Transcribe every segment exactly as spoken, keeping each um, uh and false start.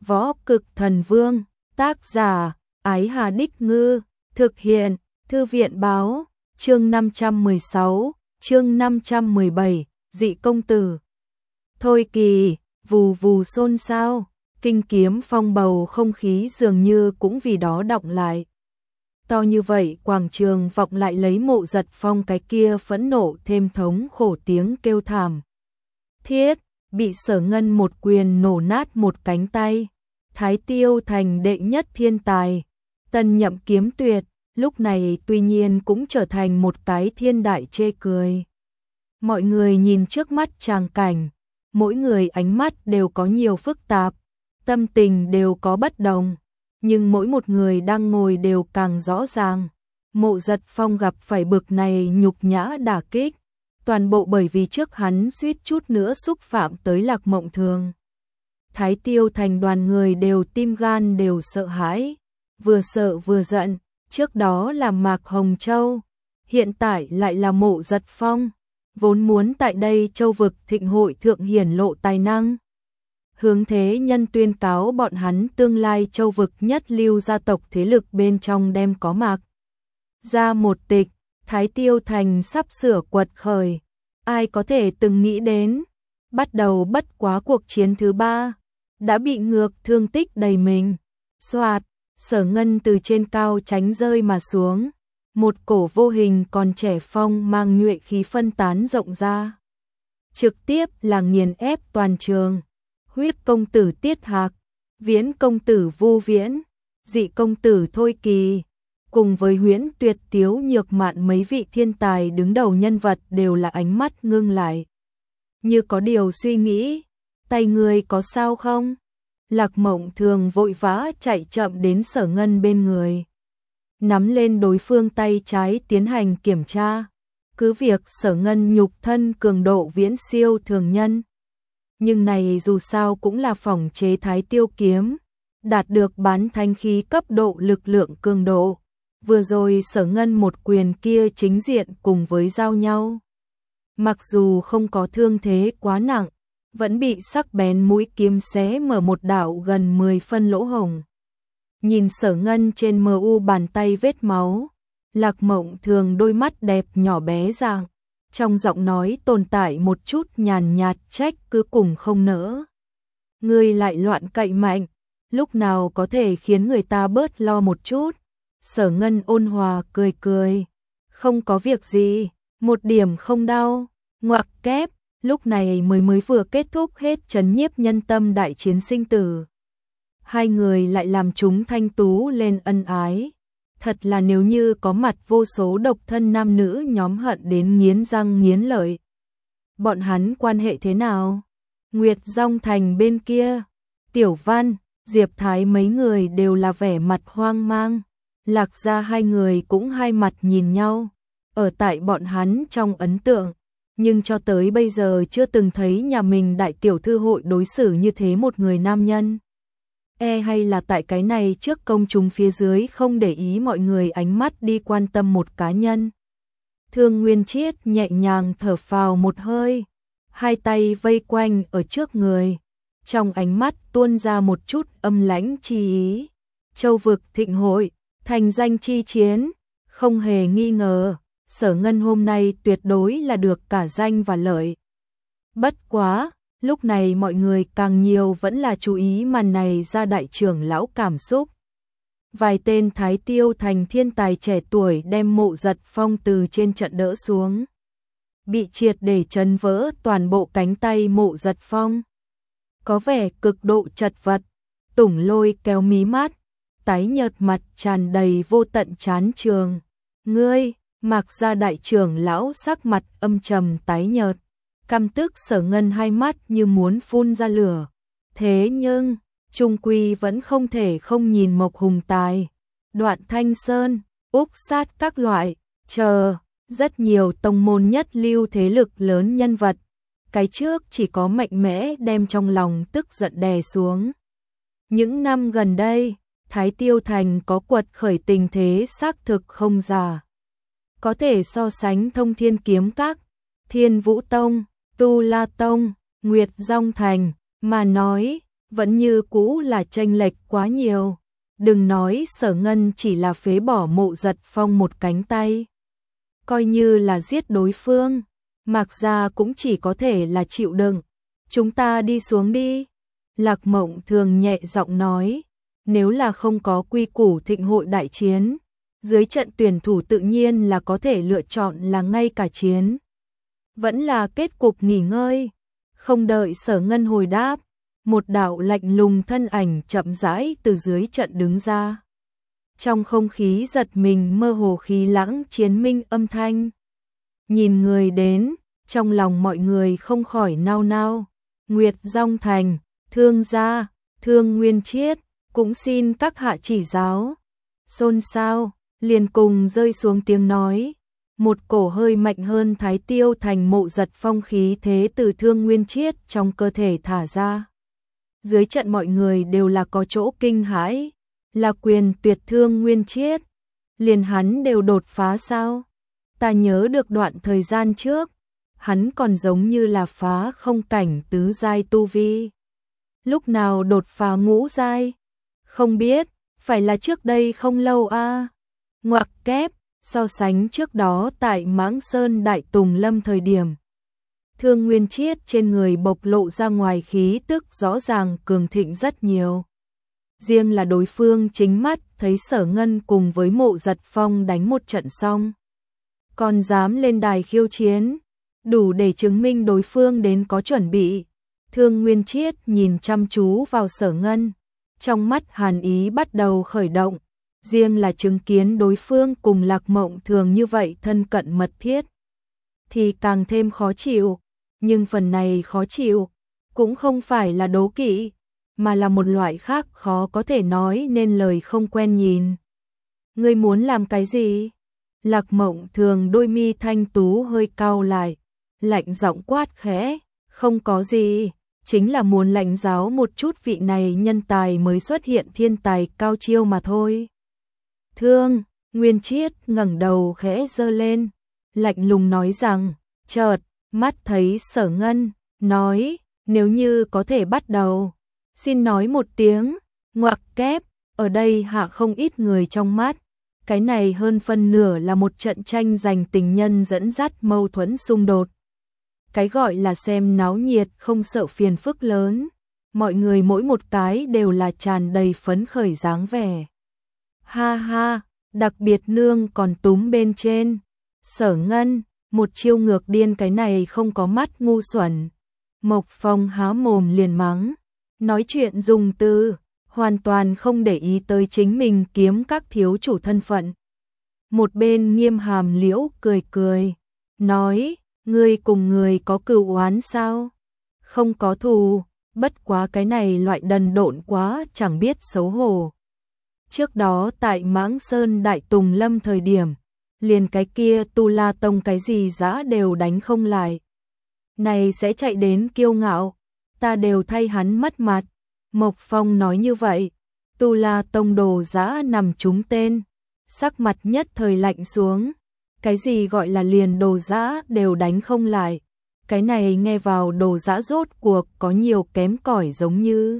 Võ Cực Thần Vương, tác giả, Ái Hà Đích Ngư, thực hiện, Thư viện báo, chương năm trăm mười sáu, chương năm trăm mười bảy, dị công tử. Thôi kỳ, vù vù xôn xao, kinh kiếm phong bầu không khí dường như cũng vì đó đọng lại. To như vậy quảng trường vọng lại lấy Mộ Giật Phong cái kia phẫn nộ thêm thống khổ tiếng kêu thảm. Thiết, bị Sở Ngân một quyền nổ nát một cánh tay. Thái Tiêu thành đệ nhất thiên tài. Tân Nhậm Kiếm Tuyệt, lúc này tuy nhiên cũng trở thành một cái thiên đại chê cười. Mọi người nhìn trước mắt tràng cảnh, mỗi người ánh mắt đều có nhiều phức tạp, tâm tình đều có bất đồng, nhưng mỗi một người đang ngồi đều càng rõ ràng. Mộ Giật Phong gặp phải bực này nhục nhã đả kích, toàn bộ bởi vì trước hắn suýt chút nữa xúc phạm tới Lạc Mộng Thường. Thái Tiêu thành đoàn người đều tim gan đều sợ hãi, vừa sợ vừa giận, trước đó là Mạc Hồng Châu, hiện tại lại là Mộ Giật Phong, vốn muốn tại đây châu vực thịnh hội thượng hiển lộ tài năng. Hướng thế nhân tuyên cáo bọn hắn tương lai châu vực nhất lưu gia tộc thế lực bên trong đem có Mạc ra một tịch, Thái Tiêu thành sắp sửa quật khởi, ai có thể từng nghĩ đến, bắt đầu bất quá cuộc chiến thứ ba, đã bị ngược thương tích đầy mình. Soạt, Sở Ngân từ trên cao tránh rơi mà xuống, một cổ vô hình còn trẻ phong mang nhuệ khí phân tán rộng ra, trực tiếp là nghiền ép toàn trường. Huyết công tử Tiết Hạc, Viễn công tử Vu Viễn, dị công tử Thôi Kỳ, cùng với Huyễn Tuyệt Tiếu Nhược Mạn mấy vị thiên tài đứng đầu nhân vật đều là ánh mắt ngưng lại, như có điều suy nghĩ. Tay người có sao không? Lạc Mộng Thường vội vã chạy chậm đến Sở Ngân bên người, nắm lên đối phương tay trái tiến hành kiểm tra. Cứ việc Sở Ngân nhục thân cường độ viễn siêu thường nhân, nhưng này dù sao cũng là phỏng chế Thái Tiêu kiếm, đạt được bán thanh khí cấp độ lực lượng cường độ. Vừa rồi Sở Ngân một quyền kia chính diện cùng với giao nhau, mặc dù không có thương thế quá nặng, vẫn bị sắc bén mũi kiếm xé mở một đạo gần mười phân lỗ hổng. Nhìn Sở Ngân trên mờ u bàn tay vết máu, Lạc Mộng Thường đôi mắt đẹp nhỏ bé dạng, trong giọng nói tồn tại một chút nhàn nhạt trách cứ cùng không nỡ. Ngươi lại loạn cậy mạnh, lúc nào có thể khiến người ta bớt lo một chút. Sở Ngân ôn hòa cười cười, không có việc gì, một điểm không đau. Ngoặc kép, lúc này mới mới vừa kết thúc hết trấn nhiếp nhân tâm đại chiến sinh tử. Hai người lại làm chúng thanh tú lên ân ái. Thật là nếu như có mặt vô số độc thân nam nữ nhóm hận đến nghiến răng nghiến lợi. Bọn hắn quan hệ thế nào? Nguyệt Dong Thành bên kia, Tiểu Văn, Diệp Thái mấy người đều là vẻ mặt hoang mang. Lạc gia hai người cũng hai mặt nhìn nhau. Ở tại bọn hắn trong ấn tượng, nhưng cho tới bây giờ chưa từng thấy nhà mình đại tiểu thư hội đối xử như thế một người nam nhân. E hay là tại cái này trước công chúng phía dưới không để ý mọi người ánh mắt đi quan tâm một cá nhân. Thương Nguyên Chiết nhẹ nhàng thở phào một hơi, hai tay vây quanh ở trước người, trong ánh mắt tuôn ra một chút âm lãnh chi ý. Châu vực thịnh hội, thành danh chi chiến, không hề nghi ngờ, Sở Ngân hôm nay tuyệt đối là được cả danh và lợi. Bất quá, lúc này mọi người càng nhiều vẫn là chú ý màn này ra đại trưởng lão cảm xúc. Vài tên Thái Tiêu thành thiên tài trẻ tuổi đem Mộ Giật Phong từ trên trận đỡ xuống, bị triệt để chấn vỡ toàn bộ cánh tay Mộ Giật Phong. Có vẻ cực độ chật vật, Tùng Lôi kéo mí mắt, tái nhợt mặt tràn đầy vô tận chán trường. Ngươi, Mạc gia đại trưởng lão sắc mặt âm trầm tái nhợt, căm tức Sở Ngân hai mắt như muốn phun ra lửa. Thế nhưng, trung quy vẫn không thể không nhìn Mộc Hùng Tài, Đoạn Thanh Sơn, Úc Sát các loại, chờ, rất nhiều tông môn nhất lưu thế lực lớn nhân vật. Cái trước chỉ có mạnh mẽ đem trong lòng tức giận đè xuống. Những năm gần đây, Thái Tiêu thành có quật khởi tình thế xác thực không giả. Có thể so sánh Thông Thiên Kiếm Các, Thiên Vũ Tông, Tu La Tông, Nguyệt Dong Thành, mà nói, vẫn như cũ là chênh lệch quá nhiều. Đừng nói Sở Ngân chỉ là phế bỏ Mộ Giật Phong một cánh tay. Coi như là giết đối phương, Mạc Gia cũng chỉ có thể là chịu đựng. Chúng ta đi xuống đi. Lạc Mộng Thường nhẹ giọng nói, nếu là không có quy củ thịnh hội đại chiến, dưới trận tuyển thủ tự nhiên là có thể lựa chọn là ngay cả chiến. Vẫn là kết cục nghỉ ngơi. Không đợi Sở Ngân hồi đáp, một đạo lạnh lùng thân ảnh chậm rãi từ dưới trận đứng ra. Trong không khí giật mình mơ hồ khí lãng chiến minh âm thanh. Nhìn người đến, trong lòng mọi người không khỏi nao nao. Nguyệt Dong Thành, Thương gia, Thương Nguyên Chiết, cũng xin các hạ chỉ giáo. Xôn xao, liền cùng rơi xuống tiếng nói. Một cổ hơi mạnh hơn Thái Tiêu Thành Mộ Giật Phong khí thế từ Thương Nguyên Chiết trong cơ thể thả ra. Dưới trận mọi người đều là có chỗ kinh hãi, là quyền tuyệt Thương Nguyên Chiết. Liền hắn đều đột phá sao? Ta nhớ được đoạn thời gian trước, hắn còn giống như là phá không cảnh tứ giai tu vi. Lúc nào đột phá ngũ giai? Không biết, phải là trước đây không lâu a. À? Ngoặc kép, so sánh trước đó tại Mãng Sơn Đại Tùng Lâm thời điểm, Thương Nguyên Chiết trên người bộc lộ ra ngoài khí tức rõ ràng cường thịnh rất nhiều. Riêng là đối phương chính mắt thấy Sở Ngân cùng với Mộ Giật Phong đánh một trận xong, còn dám lên đài khiêu chiến, đủ để chứng minh đối phương đến có chuẩn bị. Thương Nguyên Chiết nhìn chăm chú vào Sở Ngân, trong mắt hàn ý bắt đầu khởi động. Riêng là chứng kiến đối phương cùng Lạc Mộng Thường như vậy thân cận mật thiết, thì càng thêm khó chịu. Nhưng phần này khó chịu cũng không phải là đố kỵ, mà là một loại khác khó có thể nói nên lời không quen nhìn. Ngươi muốn làm cái gì? Lạc Mộng Thường đôi mi thanh tú hơi cau lại, lạnh giọng quát khẽ, không có gì, chính là muốn lãnh giáo một chút vị này nhân tài mới xuất hiện thiên tài cao chiêu mà thôi. Thương Nguyên Chiết ngẩng đầu khẽ giơ lên, lạnh lùng nói rằng, chợt mắt thấy Sở Ngân, nói, nếu như có thể bắt đầu, xin nói một tiếng. Ngoặc kép, ở đây hạ không ít người trong mắt, cái này hơn phân nửa là một trận tranh giành tình nhân dẫn dắt mâu thuẫn xung đột. Cái gọi là xem náo nhiệt không sợ phiền phức lớn, mọi người mỗi một cái đều là tràn đầy phấn khởi dáng vẻ. Ha ha, đặc biệt nương còn túm bên trên. Sở Ngân, một chiêu ngược điên, cái này không có mắt ngu xuẩn. Mộc Phong há mồm liền mắng, nói chuyện dùng từ, hoàn toàn không để ý tới chính mình kiếm các thiếu chủ thân phận. Một bên Nghiêm Hàm Liễu cười cười, nói, ngươi cùng người có cừu oán sao? Không có thù, bất quá cái này loại đần độn quá chẳng biết xấu hổ. Trước đó tại Mãng Sơn Đại Tùng Lâm thời điểm, liền cái kia Tu La Tông cái gì dã đều đánh không lại. Này sẽ chạy đến kiêu ngạo, ta đều thay hắn mất mặt. Mộc Phong nói như vậy, Tu La Tông đồ dã nằm trúng tên, sắc mặt nhất thời lạnh xuống. Cái gì gọi là liền đồ dã đều đánh không lại, cái này nghe vào đồ dã rốt cuộc có nhiều kém cỏi giống như.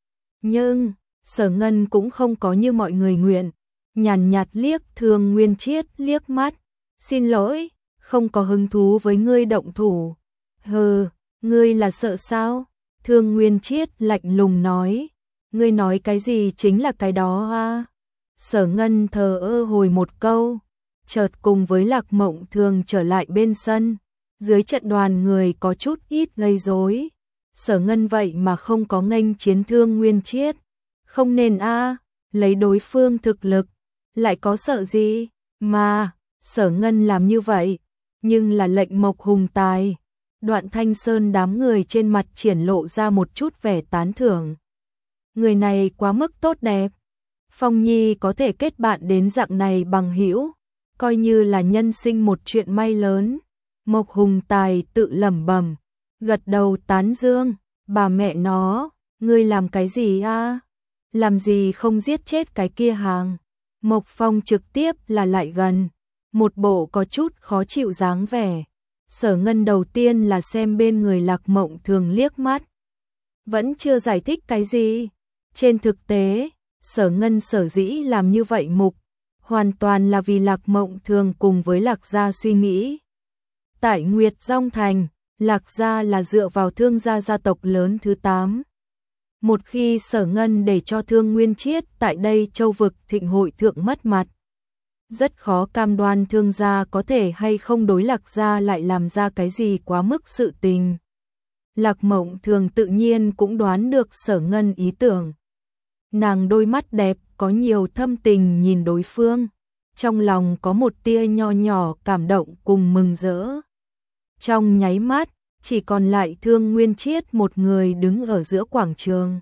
Nhưng Sở Ngân cũng không có như mọi người nguyện, nhàn nhạt liếc Thương Nguyên Chiết liếc mắt, xin lỗi, không có hứng thú với ngươi động thủ. Hừ, ngươi là sợ sao? Thương Nguyên Chiết lạnh lùng nói, ngươi nói cái gì chính là cái đó a. Sở Ngân thờ ơ hồi một câu, chợt cùng với Lạc Mộng Thường trở lại bên sân. Dưới trận đoàn người có chút ít gây rối. Sở Ngân vậy mà không có nghênh chiến Thương Nguyên Chiết, không nên a, lấy đối phương thực lực, lại có sợ gì mà. Sở Ngân làm như vậy, nhưng là lệnh Mộc Hùng tài. Đoạn Thanh Sơn đám người trên mặt triển lộ ra một chút vẻ tán thưởng. Người này quá mức tốt đẹp. Phong Nhi có thể kết bạn đến dạng này bằng hữu, coi như là nhân sinh một chuyện may lớn. Mộc Hùng tài tự lẩm bẩm, gật đầu tán dương, bà mẹ nó, ngươi làm cái gì a? Làm gì không giết chết cái kia hàng? Mộc Phong trực tiếp là lại gần, một bộ có chút khó chịu dáng vẻ. Sở Ngân đầu tiên là xem bên người Lạc Mộng Thường liếc mắt, vẫn chưa giải thích cái gì. Trên thực tế, Sở Ngân sở dĩ làm như vậy mục, hoàn toàn là vì Lạc Mộng Thường cùng với Lạc gia suy nghĩ. Tại Nguyệt Dong Thành, Lạc gia là dựa vào Thương gia gia tộc lớn thứ tám. Một khi Sở Ngân để cho Thương Nguyên Chiết tại đây châu vực thịnh hội thượng mất mặt, rất khó cam đoan Thương gia có thể hay không đối Lạc gia lại làm ra cái gì quá mức sự tình. Lạc Mộng Thường tự nhiên cũng đoán được Sở Ngân ý tưởng. Nàng đôi mắt đẹp có nhiều thâm tình nhìn đối phương, trong lòng có một tia nho nhỏ cảm động cùng mừng rỡ. Trong nháy mắt, chỉ còn lại Thương Nguyên Chiết một người đứng ở giữa quảng trường.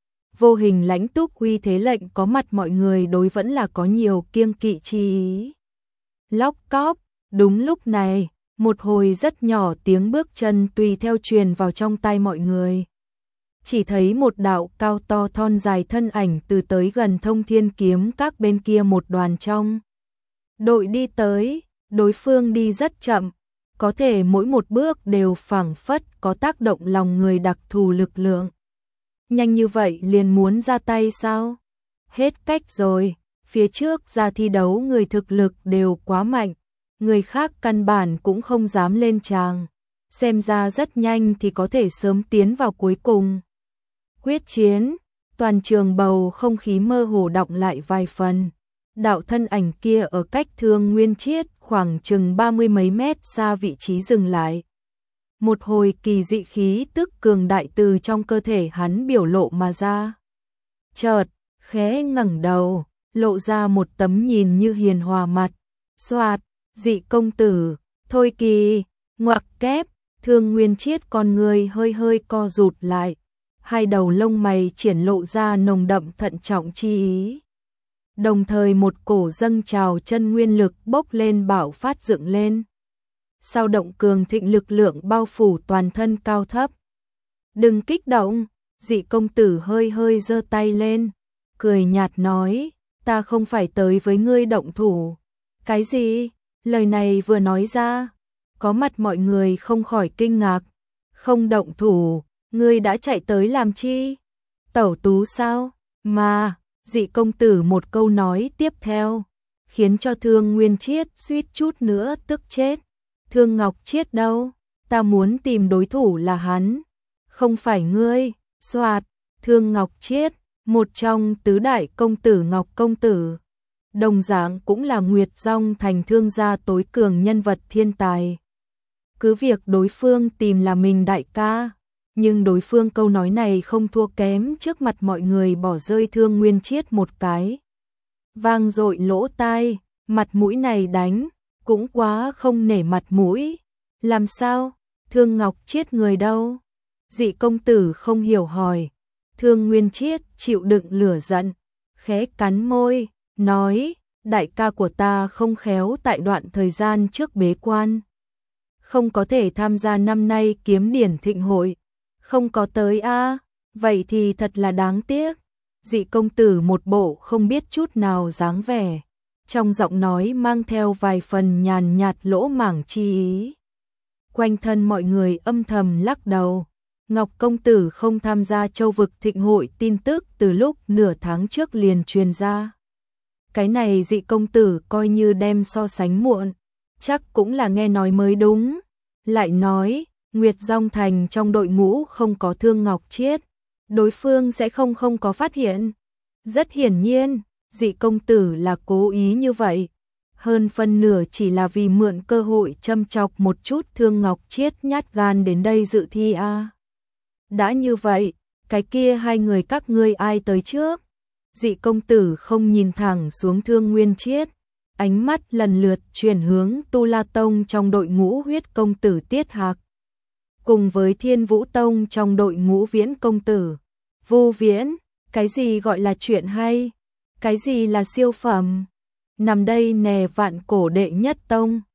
Vô hình lãnh túc uy thế lệnh có mặt mọi người đối vẫn là có nhiều kiêng kỵ chi ý. Lóc cóp, đúng lúc này, một hồi rất nhỏ tiếng bước chân tùy theo truyền vào trong tai mọi người. Chỉ thấy một đạo cao to thon dài thân ảnh từ tới gần Thông Thiên Kiếm các bên kia một đoàn trong. Đội đi tới, đối phương đi rất chậm, có thể mỗi một bước đều phảng phất có tác động lòng người đặc thù lực lượng. Nhanh như vậy liền muốn ra tay sao? Hết cách rồi, phía trước ra thi đấu người thực lực đều quá mạnh, người khác căn bản cũng không dám lên tràng. Xem ra rất nhanh thì có thể sớm tiến vào cuối cùng. Quyết chiến, toàn trường bầu không khí mơ hồ đọng lại vài phần. Đạo thân ảnh kia ở cách Thương Nguyên Chiết khoảng chừng ba mươi mấy mét xa vị trí dừng lại. Một hồi kỳ dị khí tức cường đại từ trong cơ thể hắn biểu lộ mà ra. Chợt, khẽ ngẩng đầu, lộ ra một tấm nhìn như hiền hòa mặt. Xoạt, Dị công tử, thôi kỳ, ngoặc kép, Thương Nguyên Chiết con người hơi hơi co rụt lại. Hai đầu lông mày triển lộ ra nồng đậm thận trọng chi ý. Đồng thời một cổ dâng trào chân nguyên lực bốc lên bạo phát dựng lên. Sao động cường thịnh lực lượng bao phủ toàn thân cao thấp. Đừng kích động, Dị công tử hơi hơi giơ tay lên, cười nhạt nói, ta không phải tới với ngươi động thủ. Cái gì? Lời này vừa nói ra, có mặt mọi người không khỏi kinh ngạc. Không động thủ, ngươi đã chạy tới làm chi? Tẩu tú sao? Mà, Dị công tử một câu nói tiếp theo, khiến cho Thương Nguyên Chiết suýt chút nữa tức chết. Thương Ngọc Chiết đâu? Ta muốn tìm đối thủ là hắn, không phải ngươi. Xoạt, Thương Ngọc Chiết, một trong tứ đại công tử Ngọc công tử, đồng dạng cũng là Nguyệt Dong Thành Thương gia tối cường nhân vật thiên tài. Cứ việc đối phương tìm là mình đại ca, nhưng đối phương câu nói này không thua kém trước mặt mọi người bỏ rơi Thương Nguyên Chiết một cái. Vang dội lỗ tai, mặt mũi này đánh, cũng quá không nể mặt mũi. Làm sao? Thương Ngọc Chiết người đâu? Dị công tử không hiểu hỏi. Thương Nguyên Chiết chịu đựng lửa giận, khẽ cắn môi, nói, đại ca của ta không khéo tại đoạn thời gian trước bế quan, không có thể tham gia năm nay kiếm điển thịnh hội. Không có tới a, à? Vậy thì thật là đáng tiếc. Dị công tử một bộ không biết chút nào dáng vẻ, trong giọng nói mang theo vài phần nhàn nhạt lỗ mảng chi ý. Quanh thân mọi người âm thầm lắc đầu. Ngọc công tử không tham gia châu vực thịnh hội tin tức từ lúc nửa tháng trước liền truyền ra. Cái này Dị công tử coi như đem so sánh muộn, chắc cũng là nghe nói mới đúng. Lại nói, Nguyệt Dong Thành trong đội ngũ không có Thương Ngọc Chiết, đối phương sẽ không không có phát hiện. Rất hiển nhiên, Dị công tử là cố ý như vậy. Hơn phân nửa chỉ là vì mượn cơ hội châm chọc một chút Thương Ngọc Chiết nhát gan đến đây dự thi a. À. Đã như vậy, cái kia hai người các ngươi ai tới trước? Dị công tử không nhìn thẳng xuống Thương Nguyên Chiết, ánh mắt lần lượt chuyển hướng Tu La Tông trong đội ngũ Huyết công tử Tiết Hạc, cùng với Thiên Vũ Tông trong đội ngũ Viễn công tử Vu Viễn. Cái gì gọi là chuyện hay? Cái gì là siêu phẩm? Nằm đây nè vạn cổ đệ nhất tông,